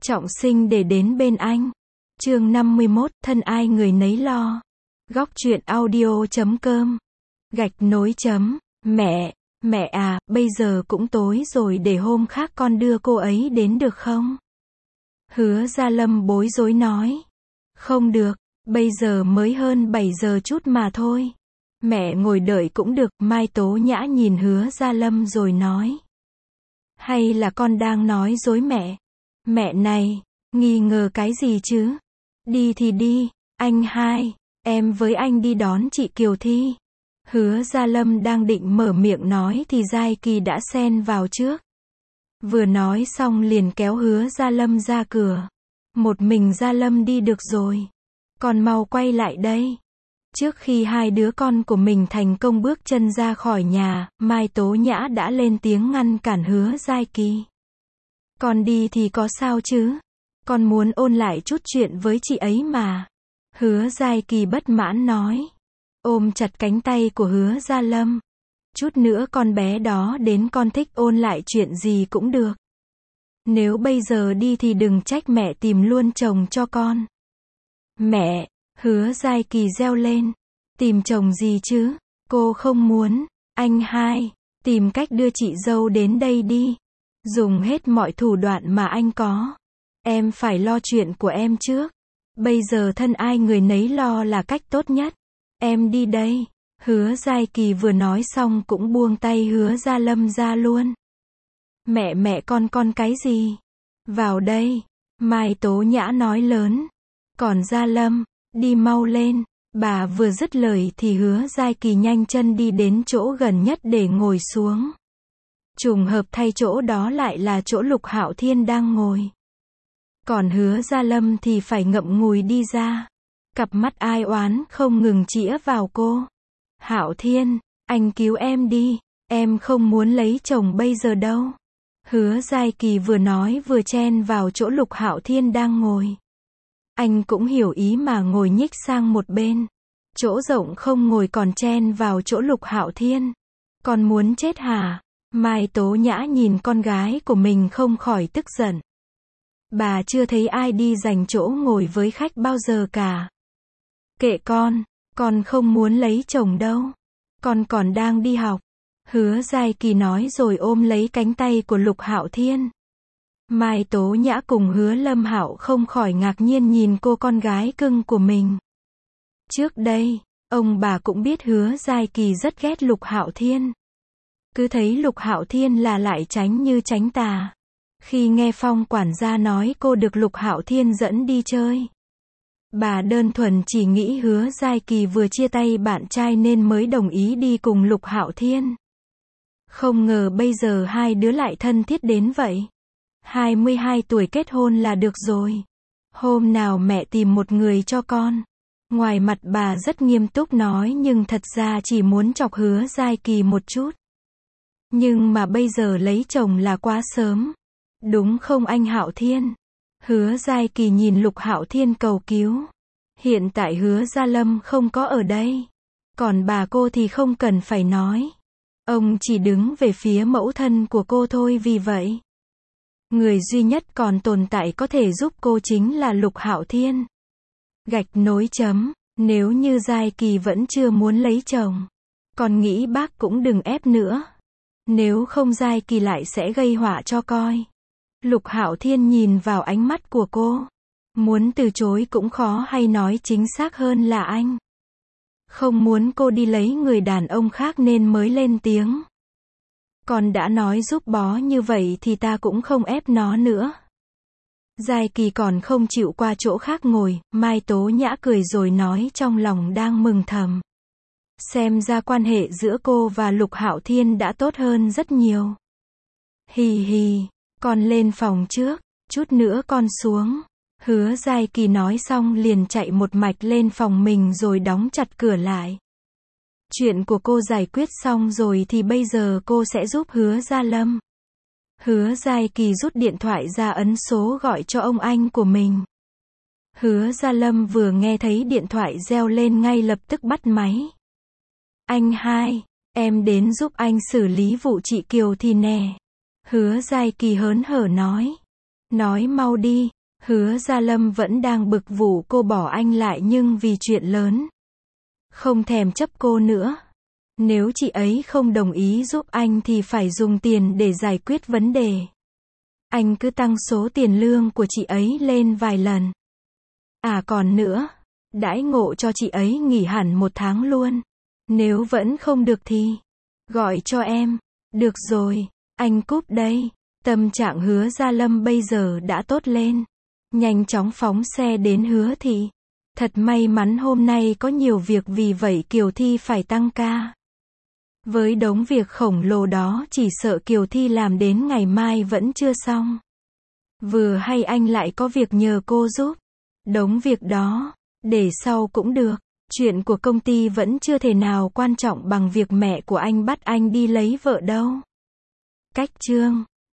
trọng sinh để đến bên anh. Chương 51, thân ai người nấy lo. Góc truyện audio.com. Mẹ à, bây giờ cũng tối rồi, để hôm khác con đưa cô ấy đến được không? Hứa Gia Lâm bối rối nói. Không được, bây giờ mới hơn 7 giờ chút mà thôi. Mẹ ngồi đợi cũng được. Mai Tố Nhã nhìn Hứa Gia Lâm rồi nói. Hay là con đang nói dối mẹ? Mẹ này, nghi ngờ cái gì chứ? Đi thì đi, anh hai, em với anh đi đón chị Kiều Thi. Hứa Gia Lâm đang định mở miệng nói thì Giai Kỳ đã xen vào trước. Vừa nói xong liền kéo Hứa Gia Lâm ra cửa. Một mình Gia Lâm đi được rồi. Con mau quay lại đây. Trước khi hai đứa con của mình thành công bước chân ra khỏi nhà, Mai Tố Nhã đã lên tiếng ngăn cản Hứa Giai Kỳ. Con đi thì có sao chứ? Con muốn ôn lại chút chuyện với chị ấy mà. Hứa Giai Kỳ bất mãn nói. Ôm chặt cánh tay của Hứa Gia Lâm. Chút nữa con bé đó đến, con thích ôn lại chuyện gì cũng được. Nếu bây giờ đi thì đừng trách mẹ tìm luôn chồng cho con. Mẹ, Hứa Giai Kỳ reo lên. Tìm chồng gì chứ? Cô không muốn. Anh hai, tìm cách đưa chị dâu đến đây đi. Dùng hết mọi thủ đoạn mà anh có. Em phải lo chuyện của em trước. Bây giờ thân ai người nấy lo là cách tốt nhất. Em đi đây. Hứa Giai Kỳ vừa nói xong cũng buông tay Hứa Gia Lâm ra luôn. Mẹ con cái gì? Vào đây. Mai Tố Nhã nói lớn. Còn Gia Lâm, đi mau lên. Bà vừa dứt lời thì Hứa Giai Kỳ nhanh chân đi đến chỗ gần nhất để ngồi xuống. Trùng hợp thay chỗ đó lại là chỗ Lục Hạo Thiên đang ngồi. Còn Hứa Gia Lâm thì phải ngậm ngùi đi ra. Cặp mắt ai oán không ngừng chĩa vào cô. Hạo Thiên, anh cứu em đi. Em không muốn lấy chồng bây giờ đâu. Hứa Giai Kỳ vừa nói vừa chen vào chỗ Lục Hạo Thiên đang ngồi. Anh cũng hiểu ý mà ngồi nhích sang một bên. Chỗ rộng không ngồi còn chen vào chỗ Lục Hạo Thiên. Con muốn chết hả? Mai Tố Nhã nhìn con gái của mình không khỏi tức giận. Bà chưa thấy ai đi giành chỗ ngồi với khách bao giờ cả. Kệ con không muốn lấy chồng đâu. Con còn đang đi học. Hứa Giai Kỳ nói rồi ôm lấy cánh tay của Lục Hạo Thiên. Mai Tố Nhã cùng Hứa Lâm Hạo không khỏi ngạc nhiên nhìn cô con gái cưng của mình. Trước đây, ông bà cũng biết Hứa Giai Kỳ rất ghét Lục Hạo Thiên. Cứ thấy Lục Hạo Thiên là lại tránh như tránh tà. Khi nghe Phong quản gia nói cô được Lục Hạo Thiên dẫn đi chơi, bà đơn thuần chỉ nghĩ Hứa Giai Kỳ vừa chia tay bạn trai nên mới đồng ý đi cùng Lục Hạo Thiên. Không ngờ bây giờ hai đứa lại thân thiết đến vậy. 22 tuổi kết hôn là được rồi. Hôm nào mẹ tìm một người cho con. Ngoài mặt bà rất nghiêm túc nói nhưng thật ra chỉ muốn chọc Hứa Giai Kỳ một chút. Nhưng mà bây giờ lấy chồng là quá sớm. Đúng không anh Hạo Thiên? Hứa Giai Kỳ nhìn Lục Hạo Thiên cầu cứu. Hiện tại Hứa Gia Lâm không có ở đây. Còn bà cô thì không cần phải nói. Ông chỉ đứng về phía mẫu thân của cô thôi, vì vậy người duy nhất còn tồn tại có thể giúp cô chính là Lục Hạo Thiên. Nếu như Giai Kỳ vẫn chưa muốn lấy chồng, con nghĩ bác cũng đừng ép nữa. Nếu không Giai Kỳ lại sẽ gây họa cho coi. Lục Hạo Thiên nhìn vào ánh mắt của cô. Muốn từ chối cũng khó, hay nói chính xác hơn là anh không muốn cô đi lấy người đàn ông khác nên mới lên tiếng. Con đã nói giúp bó như vậy thì ta cũng không ép nó nữa. Giai Kỳ còn không chịu qua chỗ khác ngồi. Mai Tố Nhã cười rồi nói trong lòng đang mừng thầm. Xem ra quan hệ giữa cô và Lục Hạo Thiên đã tốt hơn rất nhiều. Hì hì, con lên phòng trước, chút nữa con xuống. Hứa Giai Kỳ nói xong liền chạy một mạch lên phòng mình rồi đóng chặt cửa lại. Chuyện của cô giải quyết xong rồi thì bây giờ cô sẽ giúp Hứa Gia Lâm. Hứa Giai Kỳ rút điện thoại ra ấn số gọi cho ông anh của mình. Hứa Gia Lâm vừa nghe thấy điện thoại reo lên ngay lập tức bắt máy. Anh hai, em đến giúp anh xử lý vụ chị Kiều Thi nè. Hứa Giai Kỳ hớn hở nói. Nói mau đi. Hứa Gia Lâm vẫn đang bực vụ cô bỏ anh lại nhưng vì chuyện lớn. Không thèm chấp cô nữa. Nếu chị ấy không đồng ý giúp anh thì phải dùng tiền để giải quyết vấn đề. Anh cứ tăng số tiền lương của chị ấy lên vài lần. À còn nữa, đãi ngộ cho chị ấy nghỉ hẳn 1 tháng luôn. Nếu vẫn không được thì gọi cho em. Được rồi, anh cúp đây. Tâm trạng Hứa Gia Lâm bây giờ đã tốt lên. Nhanh chóng phóng xe đến Hứa thị. Thật may mắn hôm nay có nhiều việc vì vậy Kiều Thi phải tăng ca. Với đống việc khổng lồ đó chỉ sợ Kiều Thi làm đến ngày mai vẫn chưa xong. Vừa hay anh lại có việc nhờ cô giúp. Đống việc đó, để sau cũng được. Chuyện của công ty vẫn chưa thể nào quan trọng bằng việc mẹ của anh bắt anh đi lấy vợ đâu. Cách chương